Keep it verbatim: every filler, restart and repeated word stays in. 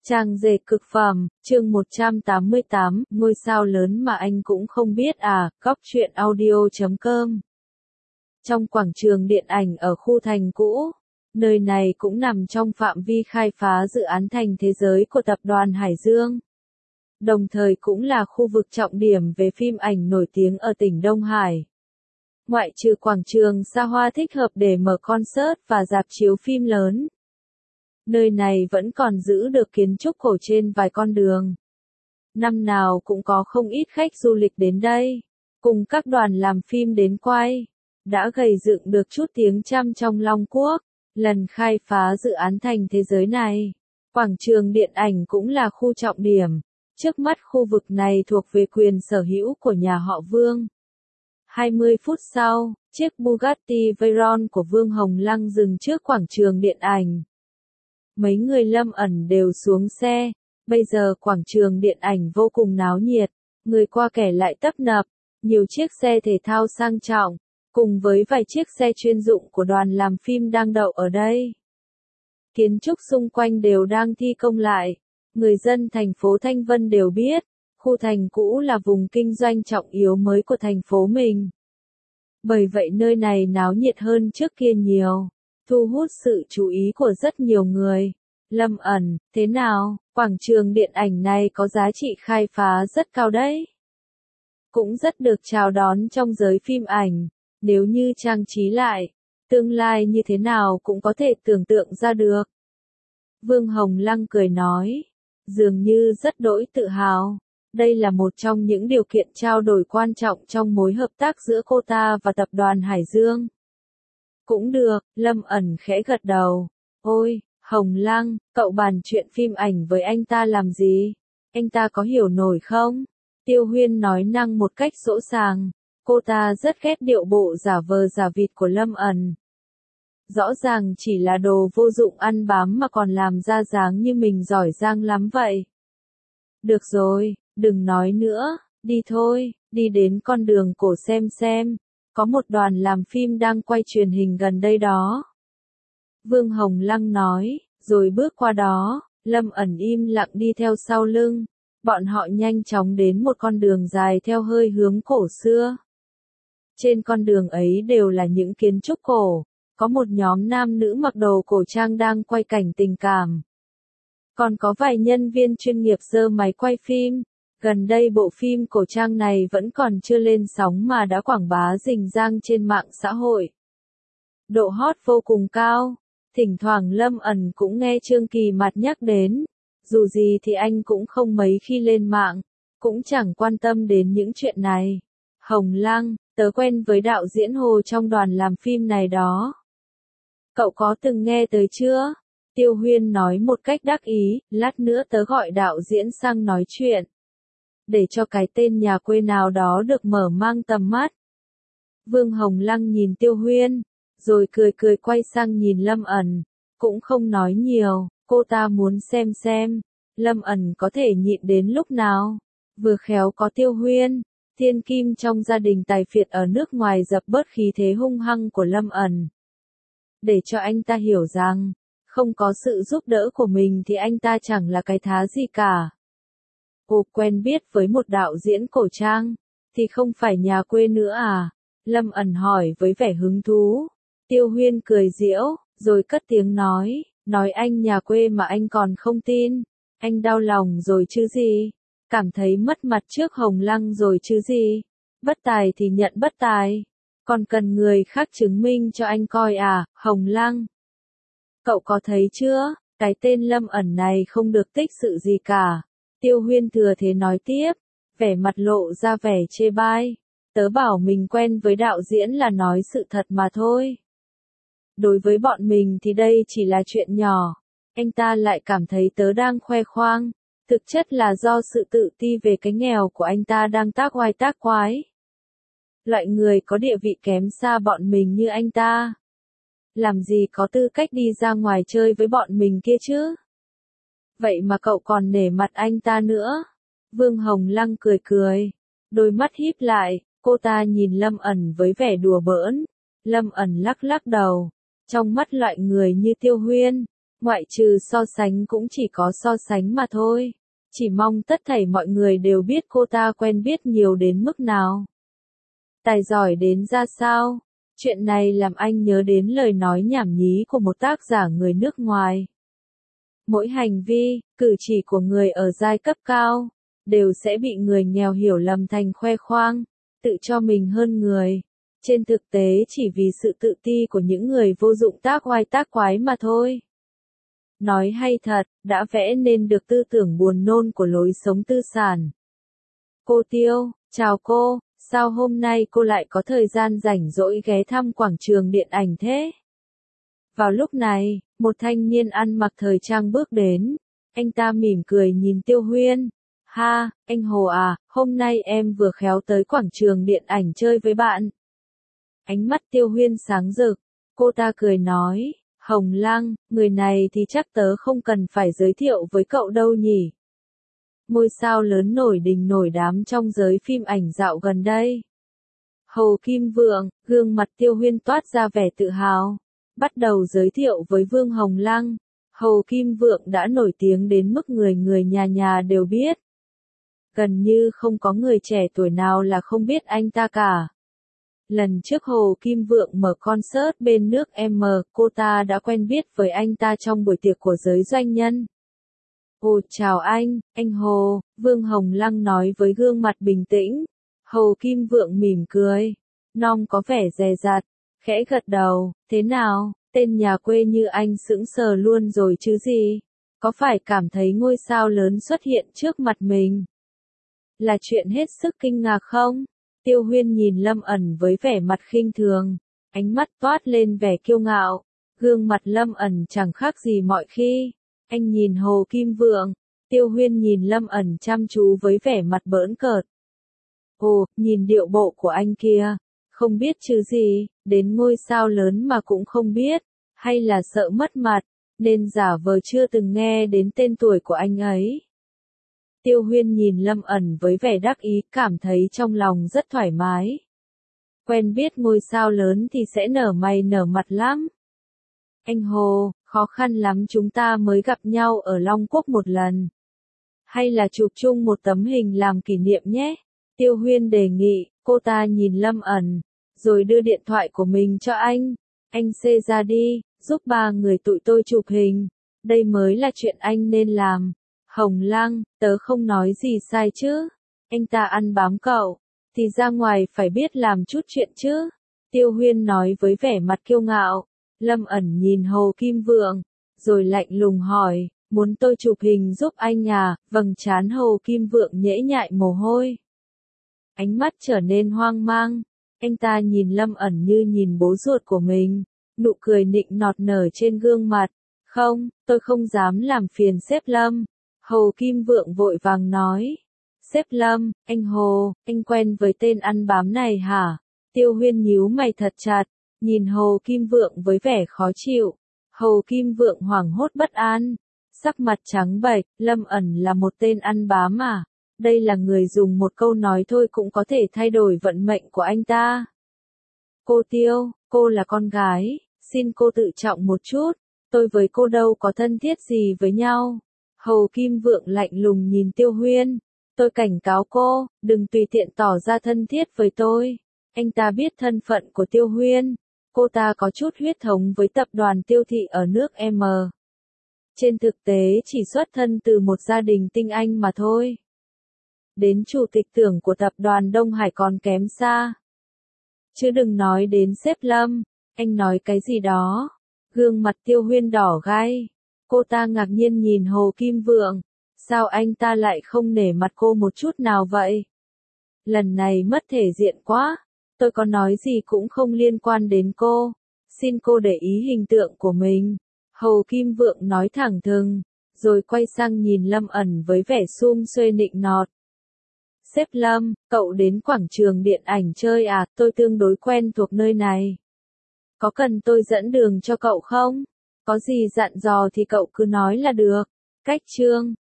Trang dệt cực phẩm, chương một trăm tám mươi tám, ngôi sao lớn mà anh cũng không biết à, góc truyện audio chấm com. Trong quảng trường điện ảnh ở khu thành cũ, nơi này cũng nằm trong phạm vi khai phá dự án thành thế giới của tập đoàn Hải Dương. Đồng thời cũng là khu vực trọng điểm về phim ảnh nổi tiếng ở tỉnh Đông Hải. Ngoại trừ quảng trường xa hoa thích hợp để mở concert và rạp chiếu phim lớn, nơi này vẫn còn giữ được kiến trúc cổ trên vài con đường. Năm nào cũng có không ít khách du lịch đến đây, cùng các đoàn làm phim đến quay, đã gầy dựng được chút tiếng tăm trong Long Quốc. Lần khai phá dự án thành thế giới này, quảng trường điện ảnh cũng là khu trọng điểm. Trước mắt khu vực này thuộc về quyền sở hữu của nhà họ Vương. hai mươi phút sau, chiếc Bugatti Veyron của Vương Hồng Lăng dừng trước quảng trường điện ảnh. Mấy người Lâm ẩn đều xuống xe, bây giờ quảng trường điện ảnh vô cùng náo nhiệt, người qua kẻ lại tấp nập, nhiều chiếc xe thể thao sang trọng, cùng với vài chiếc xe chuyên dụng của đoàn làm phim đang đậu ở đây. Kiến trúc xung quanh đều đang thi công lại, người dân thành phố Thanh Vân đều biết, khu thành cũ là vùng kinh doanh trọng yếu mới của thành phố mình. Bởi vậy nơi này náo nhiệt hơn trước kia nhiều, thu hút sự chú ý của rất nhiều người. Lâm ẩn, thế nào, quảng trường điện ảnh này có giá trị khai phá rất cao đấy. Cũng rất được chào đón trong giới phim ảnh, nếu như trang trí lại, tương lai như thế nào cũng có thể tưởng tượng ra được. Vương Hồng Lăng cười nói, dường như rất đỗi tự hào. Đây là một trong những điều kiện trao đổi quan trọng trong mối hợp tác giữa cô ta và tập đoàn Hải Dương. Cũng được, Lâm ẩn khẽ gật đầu. Ôi, Hồng Lăng, cậu bàn chuyện phim ảnh với anh ta làm gì? Anh ta có hiểu nổi không? Tiêu Huyên nói năng một cách dỗ dàng. Cô ta rất ghét điệu bộ giả vờ giả vịt của Lâm ẩn. Rõ ràng chỉ là đồ vô dụng ăn bám mà còn làm ra dáng như mình giỏi giang lắm vậy. Được rồi, đừng nói nữa, đi thôi, đi đến con đường cổ xem xem. Có một đoàn làm phim đang quay truyền hình gần đây đó. Vương Hồng Lăng nói, rồi bước qua đó, Lâm ẩn im lặng đi theo sau lưng. Bọn họ nhanh chóng đến một con đường dài theo hơi hướng cổ xưa. Trên con đường ấy đều là những kiến trúc cổ, có một nhóm nam nữ mặc đồ cổ trang đang quay cảnh tình cảm. Còn có vài nhân viên chuyên nghiệp giơ máy quay phim. Gần đây bộ phim cổ trang này vẫn còn chưa lên sóng mà đã quảng bá rình rang trên mạng xã hội. Độ hot vô cùng cao, thỉnh thoảng Lâm ẩn cũng nghe Trương Kỳ Mạt nhắc đến. Dù gì thì anh cũng không mấy khi lên mạng, cũng chẳng quan tâm đến những chuyện này. Hồng Lăng, tớ quen với đạo diễn Hồ trong đoàn làm phim này đó. Cậu có từng nghe tới chưa? Tiêu Huyên nói một cách đắc ý, lát nữa tớ gọi đạo diễn sang nói chuyện. Để cho cái tên nhà quê nào đó được mở mang tầm mắt. Vương Hồng Lăng nhìn Tiêu Huyên, rồi cười cười quay sang nhìn Lâm ẩn, cũng không nói nhiều, cô ta muốn xem xem, Lâm ẩn có thể nhịn đến lúc nào. Vừa khéo có Tiêu Huyên, thiên kim trong gia đình tài phiệt ở nước ngoài dập bớt khí thế hung hăng của Lâm ẩn. Để cho anh ta hiểu rằng, không có sự giúp đỡ của mình thì anh ta chẳng là cái thá gì cả. Cô quen biết với một đạo diễn cổ trang, thì không phải nhà quê nữa à? Lâm ẩn hỏi với vẻ hứng thú. Tiêu Huyên cười giễu, rồi cất tiếng nói, nói anh nhà quê mà anh còn không tin. Anh đau lòng rồi chứ gì? Cảm thấy mất mặt trước Hồng Lăng rồi chứ gì? Bất tài thì nhận bất tài. Còn cần người khác chứng minh cho anh coi à, Hồng Lăng? Cậu có thấy chưa, cái tên Lâm ẩn này không được tích sự gì cả. Tiêu Huyên thừa thế nói tiếp, vẻ mặt lộ ra vẻ chê bai. Tớ bảo mình quen với đạo diễn là nói sự thật mà thôi. Đối với bọn mình thì đây chỉ là chuyện nhỏ. Anh ta lại cảm thấy tớ đang khoe khoang. Thực chất là do sự tự ti về cái nghèo của anh ta đang tác oai tác quái. Loại người có địa vị kém xa bọn mình như anh ta, làm gì có tư cách đi ra ngoài chơi với bọn mình kia chứ? Vậy mà cậu còn nể mặt anh ta nữa. Vương Hồng Lăng cười cười, đôi mắt híp lại, cô ta nhìn Lâm ẩn với vẻ đùa bỡn. Lâm ẩn lắc lắc đầu, trong mắt loại người như Tiêu Huyên, Ngoại trừ so sánh cũng chỉ có so sánh mà thôi. Chỉ mong tất thảy mọi người đều biết cô ta quen biết nhiều đến mức nào. Tài giỏi đến ra sao. Chuyện này làm anh nhớ đến lời nói nhảm nhí của một tác giả người nước ngoài. Mỗi hành vi, cử chỉ của người ở giai cấp cao, đều sẽ bị người nghèo hiểu lầm thành khoe khoang, tự cho mình hơn người. Trên thực tế chỉ vì sự tự ti của những người vô dụng tác oai tác quái mà thôi. Nói hay thật, đã vẽ nên được tư tưởng buồn nôn của lối sống tư sản. Cô Tiêu, chào cô, sao hôm nay cô lại có thời gian rảnh rỗi ghé thăm quảng trường điện ảnh thế? Vào lúc này, một thanh niên ăn mặc thời trang bước đến, anh ta mỉm cười nhìn Tiêu Huyên. Ha, anh Hồ à, hôm nay em vừa khéo tới quảng trường điện ảnh chơi với bạn. Ánh mắt Tiêu Huyên sáng rực, cô ta cười nói, Hồng Lăng, người này thì chắc tớ không cần phải giới thiệu với cậu đâu nhỉ. Ngôi sao lớn nổi đình nổi đám trong giới phim ảnh dạo gần đây. Hồ Kim Vượng, gương mặt Tiêu Huyên toát ra vẻ tự hào. Bắt đầu giới thiệu với Vương Hồng Lăng. Hồ Kim Vượng đã nổi tiếng đến mức người người nhà nhà đều biết. Gần như không có người trẻ tuổi nào là không biết anh ta cả. Lần trước Hồ Kim Vượng mở concert bên nước M, cô ta đã quen biết với anh ta trong buổi tiệc của giới doanh nhân. Ồ chào anh, anh Hồ, Vương Hồng Lăng nói với gương mặt bình tĩnh. Hồ Kim Vượng mỉm cười, non có vẻ dè dặt, khẽ gật đầu, thế nào, tên nhà quê như anh sững sờ luôn rồi chứ gì, có phải cảm thấy ngôi sao lớn xuất hiện trước mặt mình là chuyện hết sức kinh ngạc không? Tiêu Huyên nhìn Lâm Ẩn với vẻ mặt khinh thường, ánh mắt toát lên vẻ kiêu ngạo, gương mặt Lâm Ẩn chẳng khác gì mọi khi. Anh nhìn Hồ Kim Vượng, Tiêu Huyên nhìn Lâm Ẩn chăm chú với vẻ mặt bỡn cợt. Ồ, nhìn điệu bộ của anh kia, không biết chứ gì, đến ngôi sao lớn mà cũng không biết, hay là sợ mất mặt, nên giả vờ chưa từng nghe đến tên tuổi của anh ấy. Tiêu Huyên nhìn Lâm Ẩn với vẻ đắc ý, cảm thấy trong lòng rất thoải mái. Quen biết ngôi sao lớn thì sẽ nở mày nở mặt lắm. Anh Hồ, khó khăn lắm chúng ta mới gặp nhau ở Long Quốc một lần. Hay là chụp chung một tấm hình làm kỷ niệm nhé? Tiêu Huyên đề nghị, cô ta nhìn Lâm Ẩn, rồi đưa điện thoại của mình cho anh. Anh xê ra đi, giúp ba người tụi tôi chụp hình. Đây mới là chuyện anh nên làm. Hồng Lăng, tớ không nói gì sai chứ. Anh ta ăn bám cậu, thì ra ngoài phải biết làm chút chuyện chứ. Tiêu Huyên nói với vẻ mặt kiêu ngạo. Lâm Ẩn nhìn Hồ Kim Vượng, rồi lạnh lùng hỏi, muốn tôi chụp hình giúp anh à? Vầng trán Hồ Kim Vượng nhễ nhại mồ hôi. Ánh mắt trở nên hoang mang, anh ta nhìn Lâm Ẩn như nhìn bố ruột của mình, nụ cười nịnh nọt nở trên gương mặt. Không, tôi không dám làm phiền sếp Lâm. Hồ Kim Vượng vội vàng nói. Sếp Lâm, anh Hồ, anh quen với tên ăn bám này hả? Tiêu Huyên nhíu mày thật chặt, nhìn Hồ Kim Vượng với vẻ khó chịu. Hồ Kim Vượng hoảng hốt bất an, sắc mặt trắng bệch. Lâm Ẩn là một tên ăn bám à? Đây là người dùng một câu nói thôi cũng có thể thay đổi vận mệnh của anh ta. Cô Tiêu, cô là con gái, xin cô tự trọng một chút, tôi với cô đâu có thân thiết gì với nhau. Hồ Kim Vượng lạnh lùng nhìn Tiêu Huyên, tôi cảnh cáo cô, đừng tùy tiện tỏ ra thân thiết với tôi. Anh ta biết thân phận của Tiêu Huyên, cô ta có chút huyết thống với tập đoàn Tiêu Thị ở nước M. Trên thực tế chỉ xuất thân từ một gia đình tinh anh mà thôi. Đến chủ tịch tưởng của tập đoàn Đông Hải còn kém xa. Chứ đừng nói đến sếp Lâm, anh nói cái gì đó. Gương mặt Tiêu Huyên đỏ gai. Cô ta ngạc nhiên nhìn Hồ Kim Vượng. Sao anh ta lại không nể mặt cô một chút nào vậy? Lần này mất thể diện quá. Tôi có nói gì cũng không liên quan đến cô. Xin cô để ý hình tượng của mình. Hồ Kim Vượng nói thẳng thừng, rồi quay sang nhìn Lâm Ẩn với vẻ sum xuê nịnh nọt. Sếp Lâm, cậu đến quảng trường điện ảnh chơi à? Tôi tương đối quen thuộc nơi này. Có cần tôi dẫn đường cho cậu không? Có gì dặn dò thì cậu cứ nói là được. Cách chương